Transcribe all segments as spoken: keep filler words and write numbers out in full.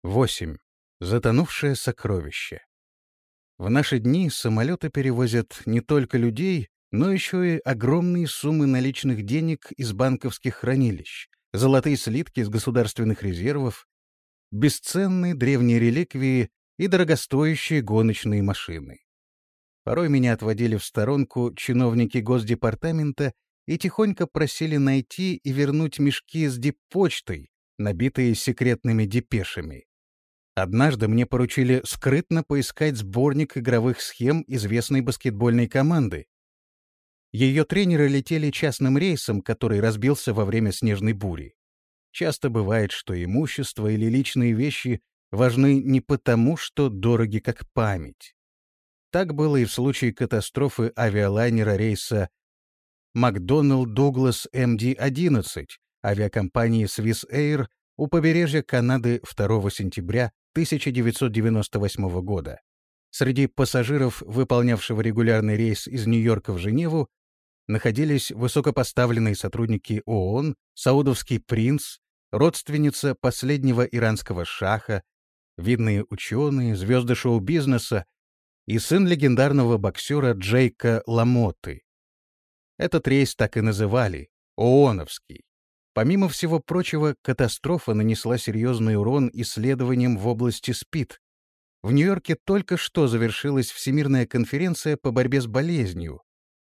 восемь. Затонувшее сокровище. В наши дни самолеты перевозят не только людей, но еще и огромные суммы наличных денег из банковских хранилищ, золотые слитки из государственных резервов, бесценные древние реликвии и дорогостоящие гоночные машины. Порой меня отводили в сторонку чиновники Госдепартамента и тихонько просили найти и вернуть мешки с диппочтой, набитые секретными депешами. Однажды мне поручили скрытно поискать сборник игровых схем известной баскетбольной команды. Ее тренеры летели частным рейсом, который разбился во время снежной бури. Часто бывает, что имущество или личные вещи важны не потому, что дороги как память. Так было и в случае катастрофы авиалайнера рейса Макдоналл Дуглас эм ди одиннадцать авиакомпании Swiss Air у побережья Канады второго сентября тысяча девятьсот девяносто восьмого года. Среди пассажиров, выполнявшего регулярный рейс из Нью-Йорка в Женеву, находились высокопоставленные сотрудники ООН, саудовский принц, родственница последнего иранского шаха, видные ученые, звезды шоу-бизнеса и сын легендарного боксера Джейка Ламотты. Этот рейс так и называли — ООНовский. Помимо всего прочего, катастрофа нанесла серьезный урон исследованиям в области СПИД. В Нью-Йорке только что завершилась Всемирная конференция по борьбе с болезнью,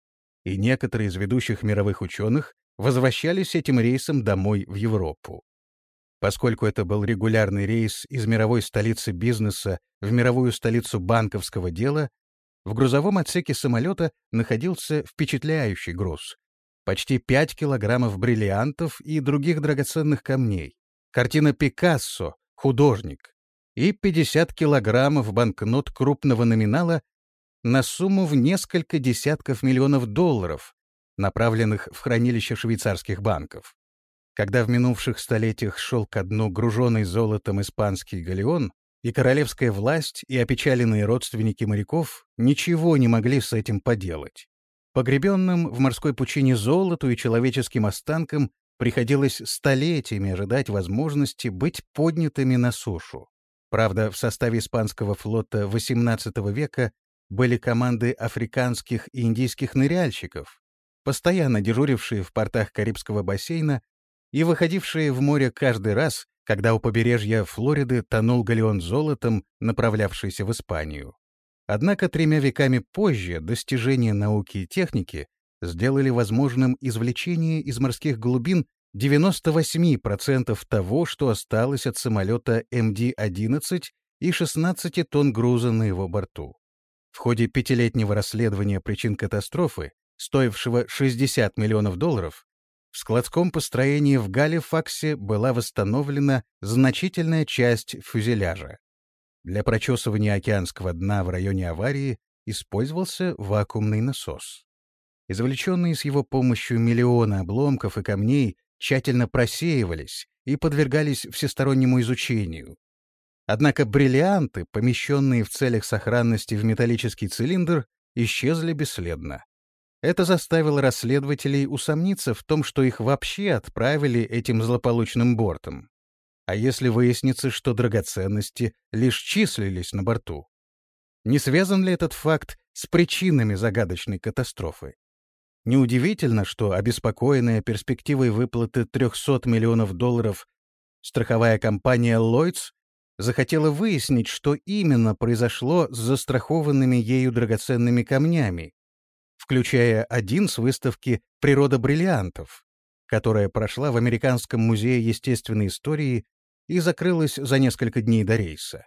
и некоторые из ведущих мировых ученых возвращались этим рейсом домой в Европу. Поскольку это был регулярный рейс из мировой столицы бизнеса в мировую столицу банковского дела, в грузовом отсеке самолета находился впечатляющий груз. Почти пять килограммов бриллиантов и других драгоценных камней, картина Пикассо «Художник» и пятьдесят килограммов банкнот крупного номинала на сумму в несколько десятков миллионов долларов, направленных в хранилище швейцарских банков. Когда в минувших столетиях шел ко дну груженный золотом испанский галеон, и королевская власть, и опечаленные родственники моряков ничего не могли с этим поделать. Погребенным в морской пучине золоту и человеческим останкам приходилось столетиями ожидать возможности быть поднятыми на сушу. Правда, в составе испанского флота восемнадцатого века были команды африканских и индийских ныряльщиков, постоянно дежурившие в портах Карибского бассейна и выходившие в море каждый раз, когда у побережья Флориды тонул галеон золотом, направлявшийся в Испанию. Однако тремя веками позже достижения науки и техники сделали возможным извлечение из морских глубин девяносто восемь процентов того, что осталось от самолета эм ди одиннадцать и шестнадцати тонн груза на его борту. В ходе пятилетнего расследования причин катастрофы, стоившего шестьдесят миллионов долларов, в складском построении в Галифаксе была восстановлена значительная часть фюзеляжа. Для прочесывания океанского дна в районе аварии использовался вакуумный насос. Извлеченные с его помощью миллионы обломков и камней тщательно просеивались и подвергались всестороннему изучению. Однако бриллианты, помещенные в целях сохранности в металлический цилиндр, исчезли бесследно. Это заставило расследователей усомниться в том, что их вообще отправили этим злополучным бортом. А если выяснится, что драгоценности лишь числились на борту? Не связан ли этот факт с причинами загадочной катастрофы? Неудивительно, что, обеспокоенная перспективой выплаты трехсот миллионов долларов, страховая компания Lloyd's захотела выяснить, что именно произошло с застрахованными ею драгоценными камнями, включая один с выставки «Природа бриллиантов», которая прошла в Американском музее естественной истории и закрылась за несколько дней до рейса.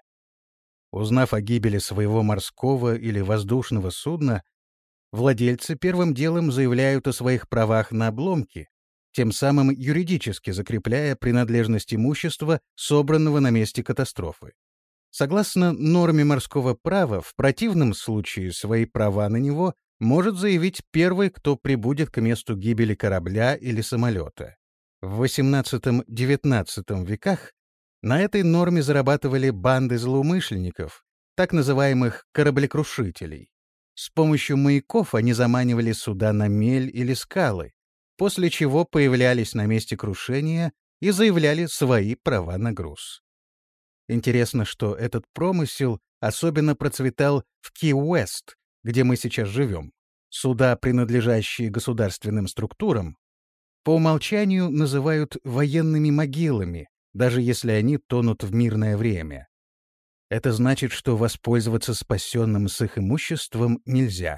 Узнав о гибели своего морского или воздушного судна, владельцы первым делом заявляют о своих правах на обломки, тем самым юридически закрепляя принадлежность имущества, собранного на месте катастрофы. Согласно норме морского права, в противном случае свои права на него может заявить первый, кто прибудет к месту гибели корабля или самолета. В восемнадцатом-девятнадцатом веках на этой норме зарабатывали банды злоумышленников, так называемых кораблекрушителей. С помощью маяков они заманивали суда на мель или скалы, после чего появлялись на месте крушения и заявляли свои права на груз. Интересно, что этот промысел особенно процветал в Ки-Уэст, где мы сейчас живем. Суда, принадлежащие государственным структурам, по умолчанию называют военными могилами, даже если они тонут в мирное время. Это значит, что воспользоваться спасенным с их имуществом нельзя.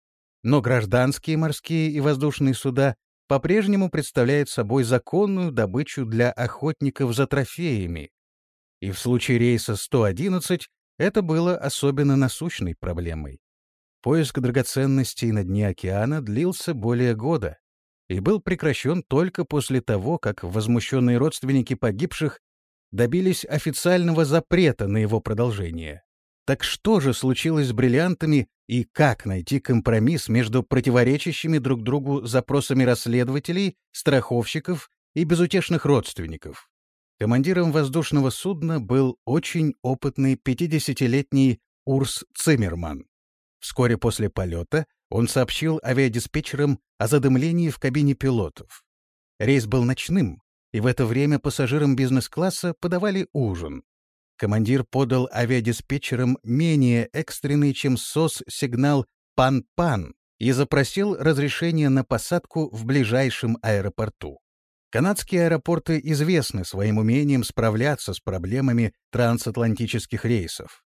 Но гражданские морские и воздушные суда по-прежнему представляют собой законную добычу для охотников за трофеями, и в случае рейса сто одиннадцать это было особенно насущной проблемой. Поиск драгоценностей на дне океана длился более года и был прекращен только после того, как возмущенные родственники погибших добились официального запрета на его продолжение. Так что же случилось с бриллиантами и как найти компромисс между противоречащими друг другу запросами расследователей, страховщиков и безутешных родственников? Командиром воздушного судна был очень опытный пятидесятилетний Урс Циммерман. Вскоре после полета он сообщил авиадиспетчерам о задымлении в кабине пилотов. Рейс был ночным, и в это время пассажирам бизнес-класса подавали ужин. Командир подал авиадиспетчерам менее экстренный, чем СОС-сигнал «Пан-Пан» и запросил разрешение на посадку в ближайшем аэропорту. Канадские аэропорты известны своим умением справляться с проблемами трансатлантических рейсов.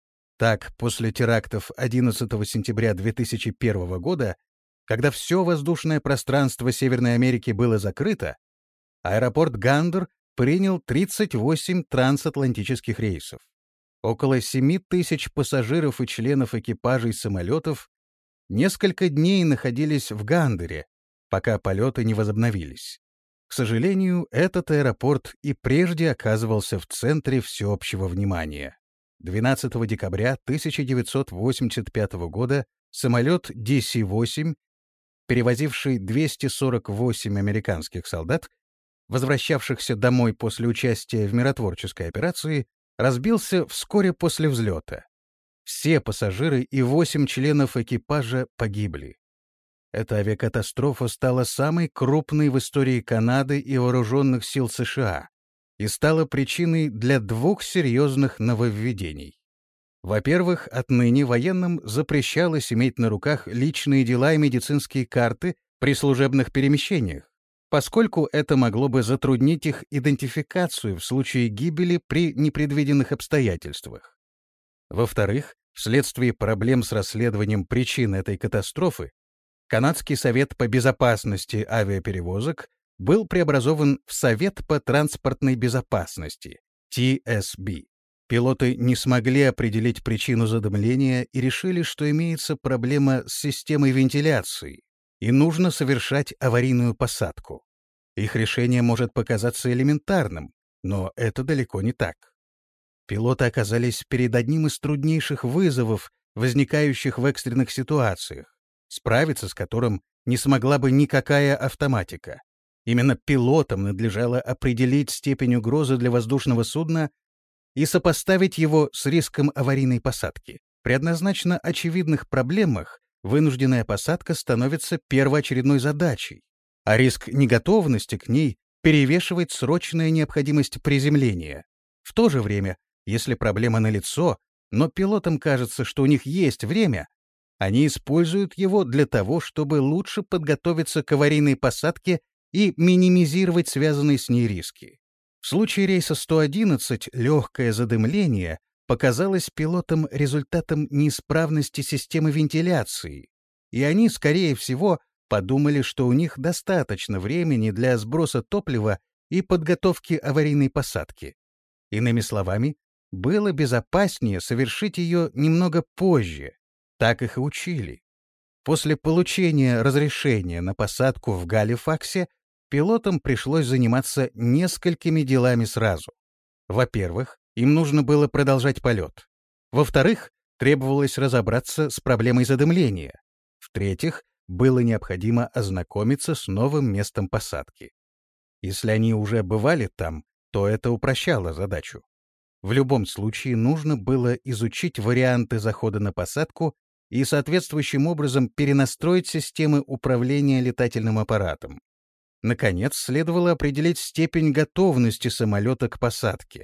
Так, после терактов одиннадцатого сентября две тысячи первого года, когда все воздушное пространство Северной Америки было закрыто, аэропорт Гандер принял тридцать восемь трансатлантических рейсов. Около семи тысяч пассажиров и членов экипажей самолетов несколько дней находились в Гандере, пока полеты не возобновились. К сожалению, этот аэропорт и прежде оказывался в центре всеобщего внимания. двенадцатого декабря тысяча девятьсот восемьдесят пятого года самолет Ди Си восемь, перевозивший двести сорок восемь американских солдат, возвращавшихся домой после участия в миротворческой операции, разбился вскоре после взлета. Все пассажиры и восемь членов экипажа погибли. Эта авиакатастрофа стала самой крупной в истории Канады и вооруженных сил США и стала причиной для двух серьезных нововведений. Во-первых, отныне военным запрещалось иметь на руках личные дела и медицинские карты при служебных перемещениях, поскольку это могло бы затруднить их идентификацию в случае гибели при непредвиденных обстоятельствах. Во-вторых, вследствие проблем с расследованием причин этой катастрофы, Канадский совет по безопасности авиаперевозок был преобразован в Совет по транспортной безопасности, Ти Эс Би. Пилоты не смогли определить причину задымления и решили, что имеется проблема с системой вентиляции, и нужно совершать аварийную посадку. Их решение может показаться элементарным, но это далеко не так. Пилоты оказались перед одним из труднейших вызовов, возникающих в экстренных ситуациях, справиться с которым не смогла бы никакая автоматика. Именно пилотам надлежало определить степень угрозы для воздушного судна и сопоставить его с риском аварийной посадки. При однозначно очевидных проблемах вынужденная посадка становится первоочередной задачей, а риск неготовности к ней перевешивает срочная необходимость приземления. В то же время, если проблема налицо, но пилотам кажется, что у них есть время, они используют его для того, чтобы лучше подготовиться к аварийной посадке и минимизировать связанные с ней риски. В случае рейса сто одиннадцать легкое задымление показалось пилотам результатом неисправности системы вентиляции, и они, скорее всего, подумали, что у них достаточно времени для сброса топлива и подготовки аварийной посадки. Иными словами, было безопаснее совершить ее немного позже. Так их и учили. После получения разрешения на посадку в Галифаксе пилотам пришлось заниматься несколькими делами сразу. Во-первых, им нужно было продолжать полет. Во-вторых, требовалось разобраться с проблемой задымления. В-третьих, было необходимо ознакомиться с новым местом посадки. Если они уже бывали там, то это упрощало задачу. В любом случае нужно было изучить варианты захода на посадку и соответствующим образом перенастроить системы управления летательным аппаратом. Наконец, следовало определить степень готовности самолета к посадке.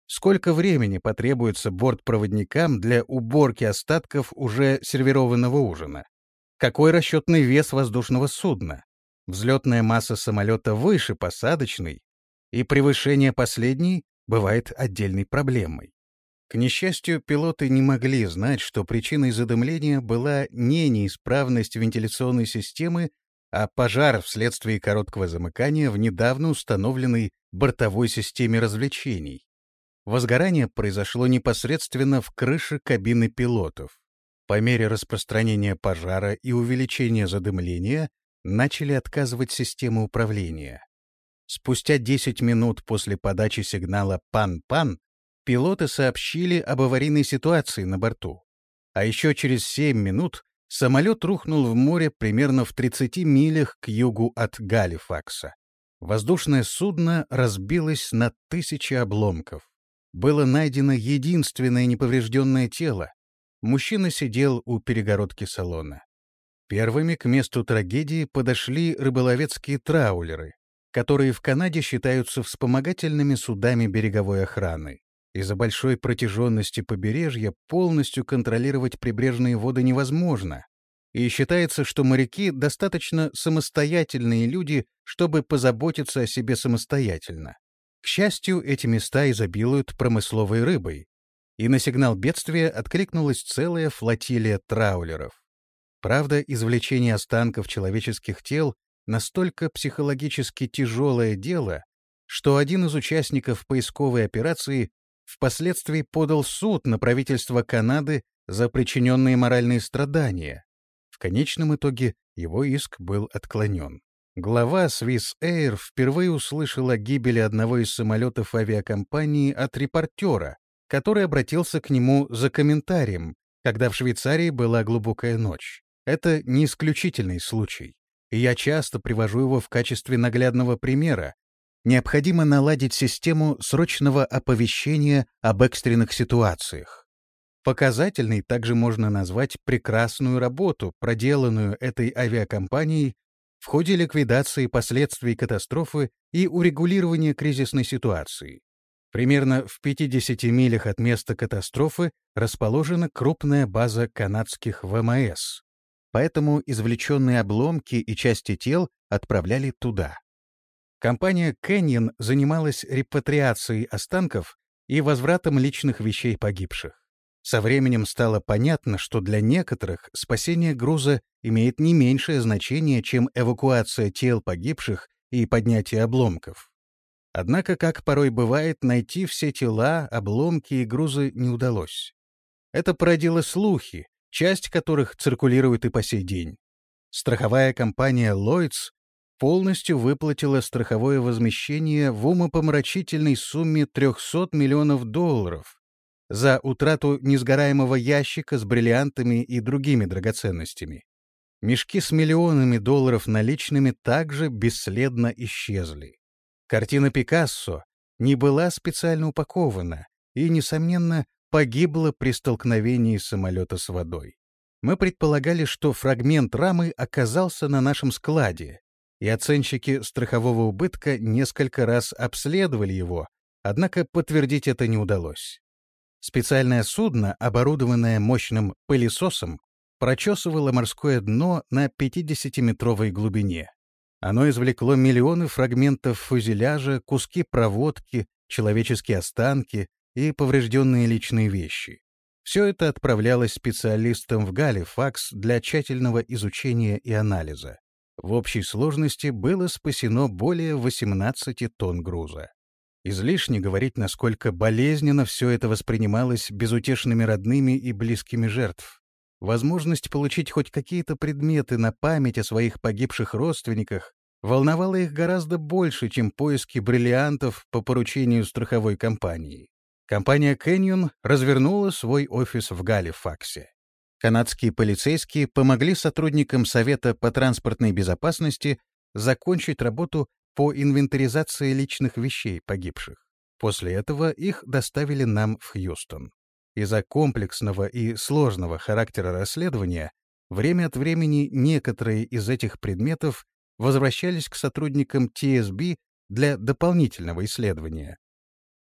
Сколько времени потребуется бортпроводникам для уборки остатков уже сервированного ужина? Какой расчетный вес воздушного судна? Взлетная масса самолета выше посадочной, и превышение последней бывает отдельной проблемой. К несчастью, пилоты не могли знать, что причиной задымления была не неисправность вентиляционной системы, а пожар вследствие короткого замыкания в недавно установленной бортовой системе развлечений. Возгорание произошло непосредственно в крыше кабины пилотов. По мере распространения пожара и увеличения задымления начали отказывать системы управления. Спустя десять минут после подачи сигнала «Пан-пан» пилоты сообщили об аварийной ситуации на борту. А еще через семь минут самолет рухнул в море примерно в тридцати милях к югу от Галифакса. Воздушное судно разбилось на тысячи обломков. Было найдено единственное неповрежденное тело. Мужчина сидел у перегородки салона. Первыми к месту трагедии подошли рыболовецкие траулеры, которые в Канаде считаются вспомогательными судами береговой охраны. Из-за большой протяженности побережья полностью контролировать прибрежные воды невозможно, и считается, что моряки достаточно самостоятельные люди, чтобы позаботиться о себе самостоятельно. К счастью, эти места изобилуют промысловой рыбой, и на сигнал бедствия откликнулась целая флотилия траулеров. Правда, извлечение останков человеческих тел настолько психологически тяжелое дело, что один из участников поисковой операции впоследствии подал в суд на правительство Канады за причиненные моральные страдания. В конечном итоге его иск был отклонен. Глава Swiss Air впервые услышал о гибели одного из самолетов авиакомпании от репортера, который обратился к нему за комментарием, когда в Швейцарии была глубокая ночь. Это не исключительный случай, и я часто привожу его в качестве наглядного примера. Необходимо наладить систему срочного оповещения об экстренных ситуациях. Показательной также можно назвать прекрасную работу, проделанную этой авиакомпанией в ходе ликвидации последствий катастрофы и урегулирования кризисной ситуации. Примерно в пятидесяти милях от места катастрофы расположена крупная база канадских вэ эм а эс, поэтому извлеченные обломки и части тел отправляли туда. Компания Canyon занималась репатриацией останков и возвратом личных вещей погибших. Со временем стало понятно, что для некоторых спасение груза имеет не меньшее значение, чем эвакуация тел погибших и поднятие обломков. Однако, как порой бывает, найти все тела, обломки и грузы не удалось. Это породило слухи, часть которых циркулирует и по сей день. Страховая компания Lloyd's полностью выплатила страховое возмещение в умопомрачительной сумме трехсот миллионов долларов за утрату несгораемого ящика с бриллиантами и другими драгоценностями. Мешки с миллионами долларов наличными также бесследно исчезли. Картина Пикассо не была специально упакована и, несомненно, погибла при столкновении самолета с водой. Мы предполагали, что фрагмент рамы оказался на нашем складе, и оценщики страхового убытка несколько раз обследовали его, однако подтвердить это не удалось. Специальное судно, оборудованное мощным пылесосом, прочесывало морское дно на пятидесятиметровой глубине. Оно извлекло миллионы фрагментов фюзеляжа, куски проводки, человеческие останки и поврежденные личные вещи. Все это отправлялось специалистам в Галифакс для тщательного изучения и анализа. В общей сложности было спасено более восемнадцати тонн груза. Излишне говорить, насколько болезненно все это воспринималось безутешными родными и близкими жертв. Возможность получить хоть какие-то предметы на память о своих погибших родственниках волновала их гораздо больше, чем поиски бриллиантов по поручению страховой компании. Компания Canyon развернула свой офис в Галифаксе. Канадские полицейские помогли сотрудникам Совета по транспортной безопасности закончить работу по инвентаризации личных вещей погибших. После этого их доставили нам в Хьюстон. Из-за комплексного и сложного характера расследования время от времени некоторые из этих предметов возвращались к сотрудникам Ти Эс Би для дополнительного исследования.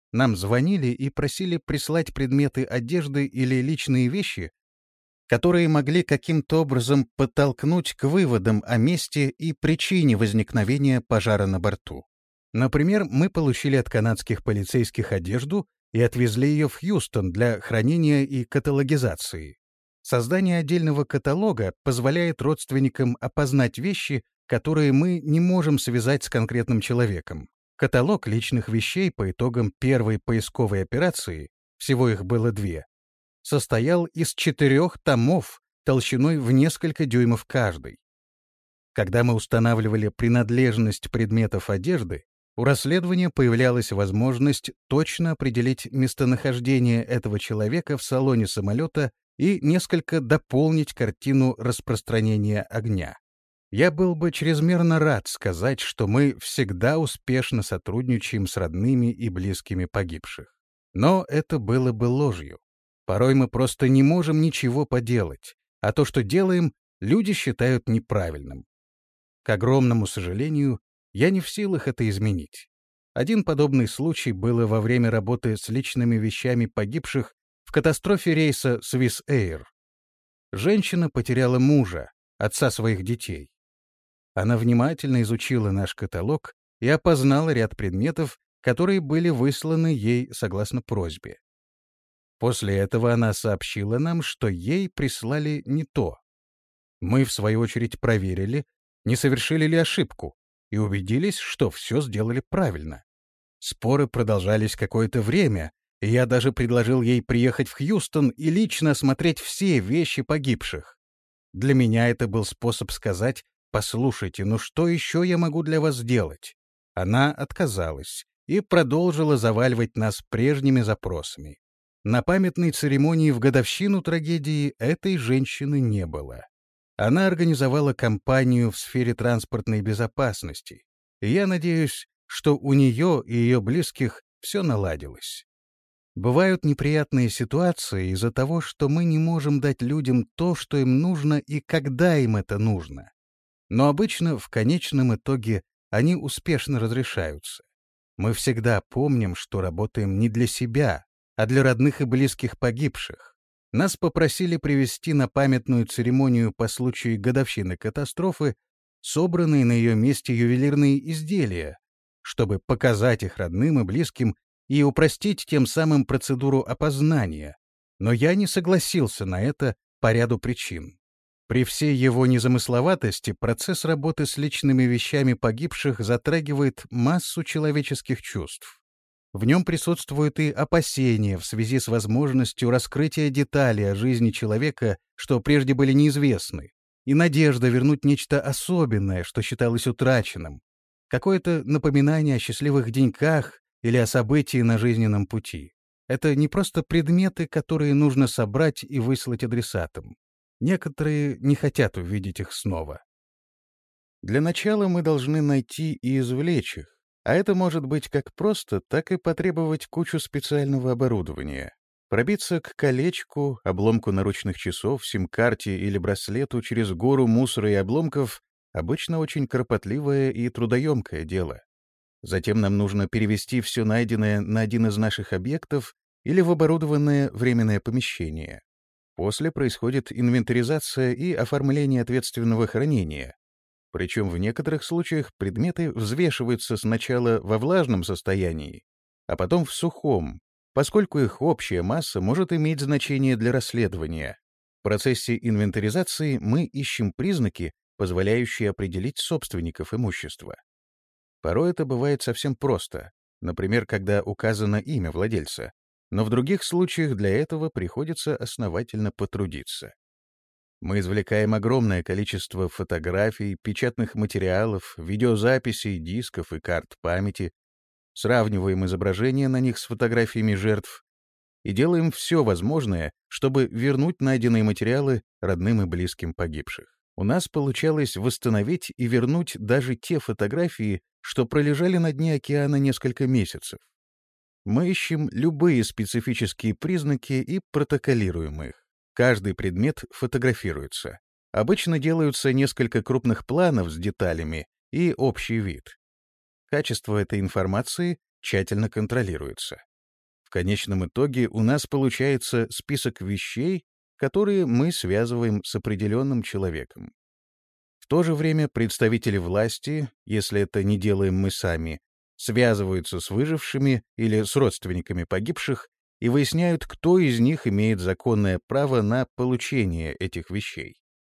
Нам звонили и просили прислать предметы одежды или личные вещи, которые могли каким-то образом подтолкнуть к выводам о месте и причине возникновения пожара на борту. Например, мы получили от канадских полицейских одежду и отвезли ее в Хьюстон для хранения и каталогизации. Создание отдельного каталога позволяет родственникам опознать вещи, которые мы не можем связать с конкретным человеком. Каталог личных вещей по итогам первой поисковой операции, всего их было две, состоял из четырех томов толщиной в несколько дюймов каждый. Когда мы устанавливали принадлежность предметов одежды, у расследования появлялась возможность точно определить местонахождение этого человека в салоне самолета и несколько дополнить картину распространения огня. Я был бы чрезмерно рад сказать, что мы всегда успешно сотрудничаем с родными и близкими погибших. Но это было бы ложью. Порой мы просто не можем ничего поделать, а то, что делаем, люди считают неправильным. К огромному сожалению, я не в силах это изменить. Один подобный случай был во время работы с личными вещами погибших в катастрофе рейса Swiss Air. Женщина потеряла мужа, отца своих детей. Она внимательно изучила наш каталог и опознала ряд предметов, которые были высланы ей согласно просьбе. После этого она сообщила нам, что ей прислали не то. Мы, в свою очередь, проверили, не совершили ли ошибку, и убедились, что все сделали правильно. Споры продолжались какое-то время, и я даже предложил ей приехать в Хьюстон и лично осмотреть все вещи погибших. Для меня это был способ сказать: «Послушайте, ну что еще я могу для вас сделать?» Она отказалась и продолжила заваливать нас прежними запросами. На памятной церемонии в годовщину трагедии этой женщины не было. Она организовала кампанию в сфере транспортной безопасности, и я надеюсь, что у нее и ее близких все наладилось. Бывают неприятные ситуации из-за того, что мы не можем дать людям то, что им нужно и когда им это нужно. Но обычно в конечном итоге они успешно разрешаются. Мы всегда помним, что работаем не для себя, а для родных и близких погибших. Нас попросили привезти на памятную церемонию по случаю годовщины катастрофы собранные на ее месте ювелирные изделия, чтобы показать их родным и близким и упростить тем самым процедуру опознания. Но я не согласился на это по ряду причин. При всей его незамысловатости процесс работы с личными вещами погибших затрагивает массу человеческих чувств. В нем присутствуют и опасения в связи с возможностью раскрытия деталей о жизни человека, что прежде были неизвестны, и надежда вернуть нечто особенное, что считалось утраченным, какое-то напоминание о счастливых деньках или о событии на жизненном пути. Это не просто предметы, которые нужно собрать и выслать адресатам. Некоторые не хотят увидеть их снова. Для начала мы должны найти и извлечь их. А это может быть как просто, так и потребовать кучу специального оборудования. Пробиться к колечку, обломку наручных часов, сим-карте или браслету через гору мусора и обломков обычно очень кропотливое и трудоемкое дело. Затем нам нужно перевести все найденное на один из наших объектов или в оборудованное временное помещение. После происходит инвентаризация и оформление ответственного хранения. Причем в некоторых случаях предметы взвешиваются сначала во влажном состоянии, а потом в сухом, поскольку их общая масса может иметь значение для расследования. В процессе инвентаризации мы ищем признаки, позволяющие определить собственников имущества. Порой это бывает совсем просто, например, когда указано имя владельца, но в других случаях для этого приходится основательно потрудиться. Мы извлекаем огромное количество фотографий, печатных материалов, видеозаписей, дисков и карт памяти, сравниваем изображения на них с фотографиями жертв и делаем все возможное, чтобы вернуть найденные материалы родным и близким погибших. У нас получалось восстановить и вернуть даже те фотографии, что пролежали на дне океана несколько месяцев. Мы ищем любые специфические признаки и протоколируем их. Каждый предмет фотографируется. Обычно делаются несколько крупных планов с деталями и общий вид. Качество этой информации тщательно контролируется. конечном итоге у нас получается список вещей, которые мы связываем с определенным человеком. В то же время представители власти, если это не делаем мы сами, связываются с выжившими или с родственниками погибших и выясняют, кто из них имеет законное право на получение этих вещей.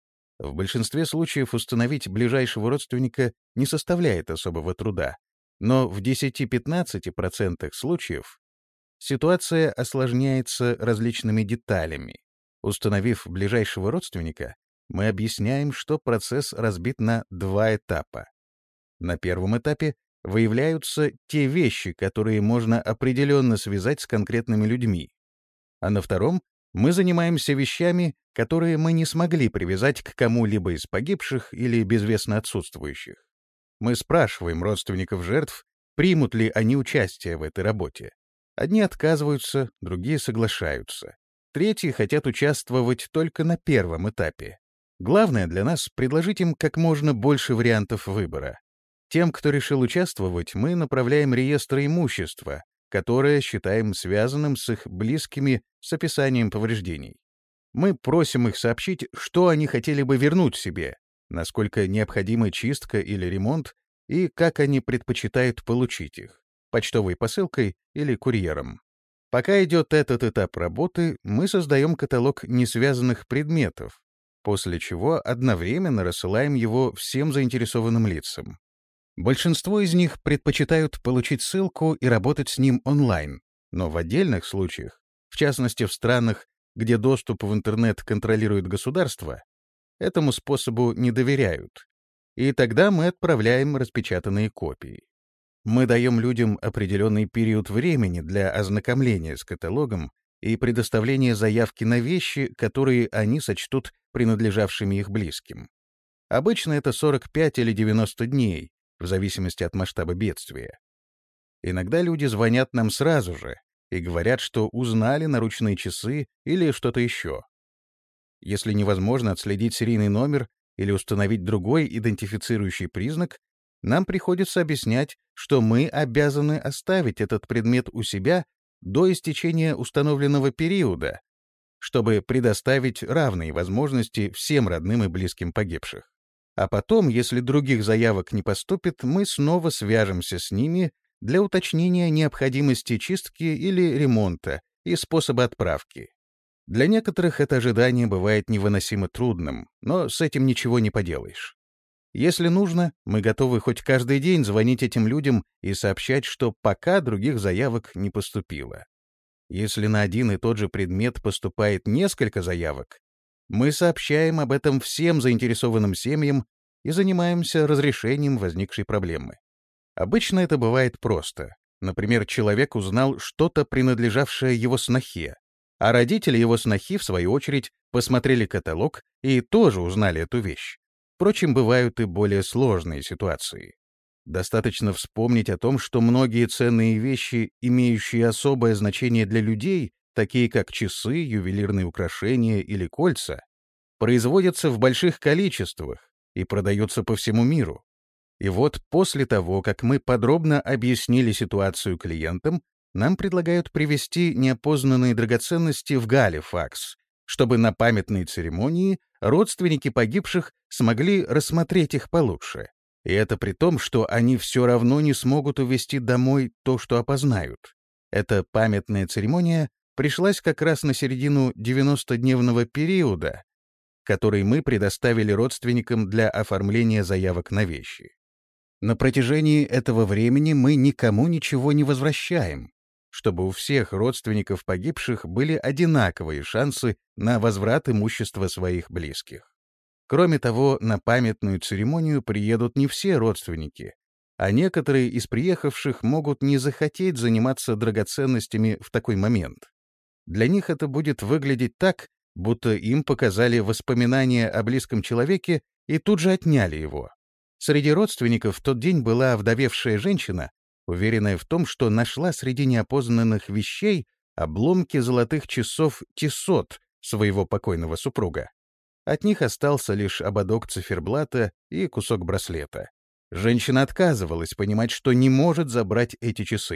В большинстве случаев установить ближайшего родственника не составляет особого труда, но в десяти-пятнадцати процентах случаев ситуация осложняется различными деталями. Установив ближайшего родственника, мы объясняем, что процесс разбит на два этапа. На первом этапе выявляются те вещи, которые можно определенно связать с конкретными людьми, а на втором мы занимаемся вещами, которые мы не смогли привязать к кому-либо из погибших или безвестно отсутствующих. Мы спрашиваем родственников жертв, примут ли они участие в этой работе. Одни отказываются, другие соглашаются. Третьи хотят участвовать только на первом этапе. Главное для нас — предложить им как можно больше вариантов выбора. Тем, кто решил участвовать, мы направляем реестр имущества, которое считаем связанным с их близкими с описанием повреждений. Мы просим их сообщить, что они хотели бы вернуть себе, насколько необходима чистка или ремонт, и как они предпочитают получить их — почтовой посылкой или курьером. Пока идет этот этап работы, мы создаем каталог несвязанных предметов, после чего одновременно рассылаем его всем заинтересованным лицам. Большинство из них предпочитают получить ссылку и работать с ним онлайн, но в отдельных случаях, в частности в странах, где доступ в интернет контролирует государство, этому способу не доверяют, и тогда мы отправляем распечатанные копии. Мы даем людям определенный период времени для ознакомления с каталогом и предоставления заявки на вещи, которые они сочтут принадлежавшими их близким. Обычно это сорок пять или девяносто дней, в зависимости от масштаба бедствия. Иногда люди звонят нам сразу же и говорят, что узнали наручные часы или что-то еще. Если невозможно отследить серийный номер или установить другой идентифицирующий признак, нам приходится объяснять, что мы обязаны оставить этот предмет у себя до истечения установленного периода, чтобы предоставить равные возможности всем родным и близким погибших. А потом, если других заявок не поступит, мы снова свяжемся с ними для уточнения необходимости чистки или ремонта и способа отправки. Для некоторых это ожидание бывает невыносимо трудным, но с этим ничего не поделаешь. Если нужно, мы готовы хоть каждый день звонить этим людям и сообщать, что пока других заявок не поступило. Если на один и тот же предмет поступает несколько заявок, мы сообщаем об этом всем заинтересованным семьям и занимаемся разрешением возникшей проблемы. Обычно это бывает просто. Например, человек узнал что-то, принадлежавшее его снохе, а родители его снохи, в свою очередь, посмотрели каталог и тоже узнали эту вещь. Впрочем, бывают и более сложные ситуации. Достаточно вспомнить о том, что многие ценные вещи, имеющие особое значение для людей, такие как часы, ювелирные украшения или кольца, производятся в больших количествах и продаются по всему миру. И вот после того, как мы подробно объяснили ситуацию клиентам, нам предлагают привезти неопознанные драгоценности в Галифакс, чтобы на памятной церемонии родственники погибших смогли рассмотреть их получше. И это при том, что они все равно не смогут увезти домой то, что опознают. Эта памятная церемония пришлась как раз на середину девяностодневного периода, который мы предоставили родственникам для оформления заявок на вещи. На протяжении этого времени мы никому ничего не возвращаем, чтобы у всех родственников погибших были одинаковые шансы на возврат имущества своих близких. Кроме того, на памятную церемонию приедут не все родственники, а некоторые из приехавших могут не захотеть заниматься драгоценностями в такой момент. Для них это будет выглядеть так, будто им показали воспоминания о близком человеке и тут же отняли его. Среди родственников в тот день была овдовевшая женщина, уверенная в том, что нашла среди неопознанных вещей обломки золотых часов Тиссот своего покойного супруга. От них остался лишь ободок циферблата и кусок браслета. Женщина отказывалась понимать, что не может забрать эти часы.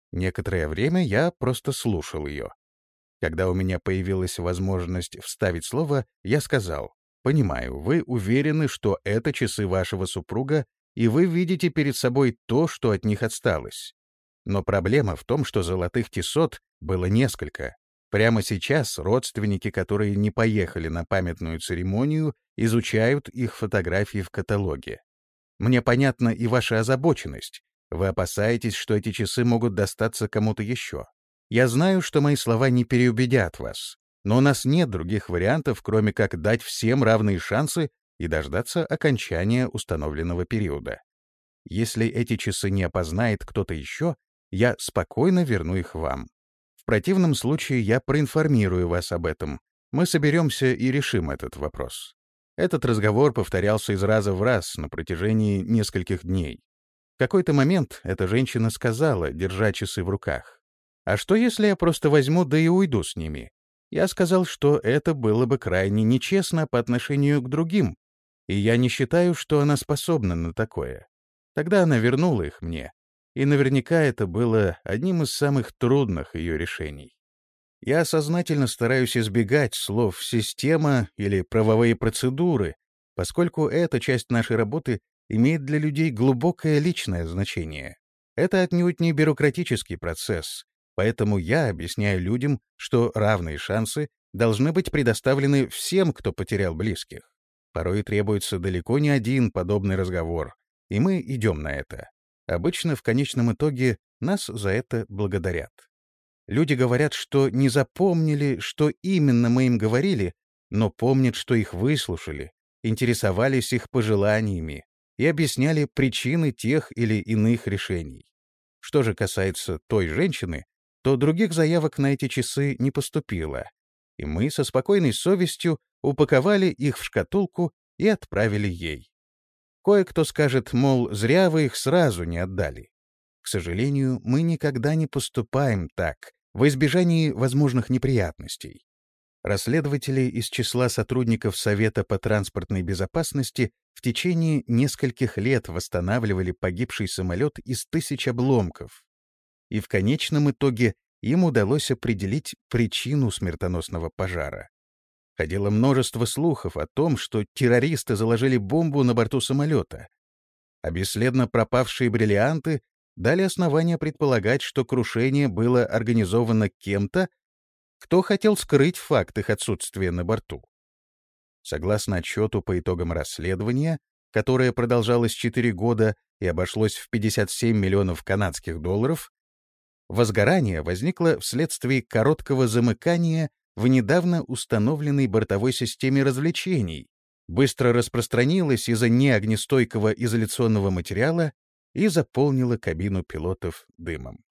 Некоторое время я просто слушал ее. Когда у меня появилась возможность вставить слово, я сказал: «Понимаю, вы уверены, что это часы вашего супруга, и вы видите перед собой то, что от них осталось. Но проблема в том, что золотых тесот было несколько. Прямо сейчас родственники, которые не поехали на памятную церемонию, изучают их фотографии в каталоге. Мне понятна и ваша озабоченность. Вы опасаетесь, что эти часы могут достаться кому-то еще. Я знаю, что мои слова не переубедят вас, но у нас нет других вариантов, кроме как дать всем равные шансы и дождаться окончания установленного периода. Если эти часы не опознает кто-то еще, я спокойно верну их вам. В противном случае я проинформирую вас об этом. Мы соберемся и решим этот вопрос». Этот разговор повторялся из раза в раз на протяжении нескольких дней. В какой-то момент эта женщина сказала, держа часы в руках: «А что, если я просто возьму, да и уйду с ними?» Я сказал, что это было бы крайне нечестно по отношению к другим, и я не считаю, что она способна на такое. Тогда она вернула их мне, и наверняка это было одним из самых трудных ее решений. Я сознательно стараюсь избегать слов «система» или «правовые процедуры», поскольку эта часть нашей работы имеет для людей глубокое личное значение. Это отнюдь не бюрократический процесс, поэтому я объясняю людям, что равные шансы должны быть предоставлены всем, кто потерял близких. Порой требуется далеко не один подобный разговор, и мы идем на это. Обычно в конечном итоге нас за это благодарят. Люди говорят, что не запомнили, что именно мы им говорили, но помнят, что их выслушали, интересовались их пожеланиями и объясняли причины тех или иных решений. Что же касается той женщины, то других заявок на эти часы не поступило, и мы со спокойной совестью упаковали их в шкатулку и отправили ей. Кое-кто скажет, мол, зря вы их сразу не отдали. К сожалению, мы никогда не поступаем так, во избежании возможных неприятностей. Расследователи из числа сотрудников Совета по транспортной безопасности в течение нескольких лет восстанавливали погибший самолет из тысяч обломков. И в конечном итоге им удалось определить причину смертоносного пожара. Ходило множество слухов о том, что террористы заложили бомбу на борту самолета, а бесследно пропавшие бриллианты дали основания предполагать, что крушение было организовано кем-то, кто хотел скрыть факт их отсутствия на борту. Согласно отчету по итогам расследования, которое продолжалось четыре года и обошлось в пятьдесят семь миллионов канадских долларов, возгорание возникло вследствие короткого замыкания в недавно установленной бортовой системе развлечений, быстро распространилось из-за неогнестойкого изоляционного материала и заполнило кабину пилотов дымом.